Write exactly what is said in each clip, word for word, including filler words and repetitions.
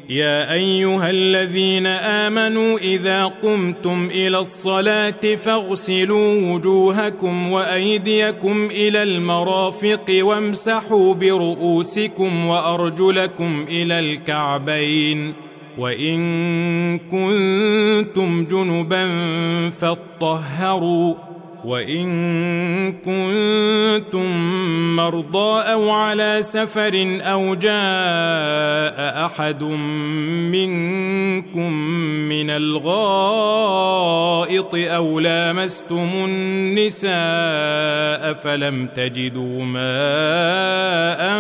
يا أيها الذين آمنوا إذا قمتم إلى الصلاة فاغسلوا وجوهكم وأيديكم إلى المرافق وامسحوا برؤوسكم وأرجلكم إلى الكعبين وإن كنتم جنبا فاطهروا وإن كنتم مرضى أو على سفر أو جاء أحد منكم من الغائط أو لامستم النساء فلم تجدوا ماء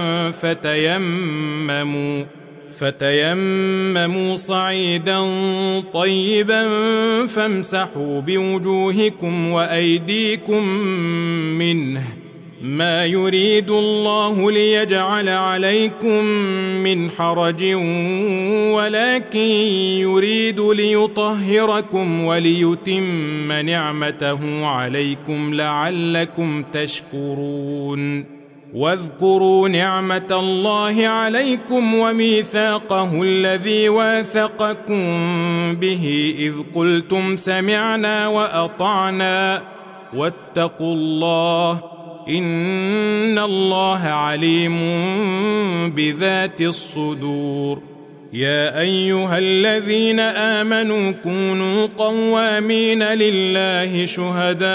فتيمموا فتيمموا صعيدا طيبا فامسحوا بوجوهكم وأيديكم منه ما يريد الله ليجعل عليكم من حرج ولكن يريد ليطهركم وليتم نعمته عليكم لعلكم تشكرون واذكروا نعمة الله عليكم وميثاقه الذي واثقكم به إذ قلتم سمعنا وأطعنا واتقوا الله إن الله عليم بذات الصدور يا أيها الذين آمنوا كونوا قوامين لله شهداء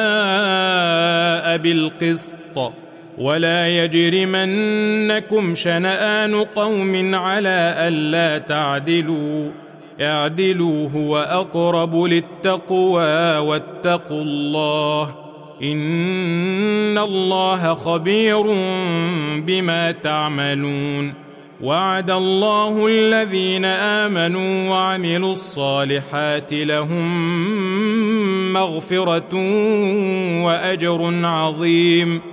بالقسط ولا يجرمنكم شنآن قوم على ألا تعدلوا اعدلوا هو أقرب للتقوى واتقوا الله إن الله خبير بما تعملون وعد الله الذين آمنوا وعملوا الصالحات لهم مغفرة وأجر عظيم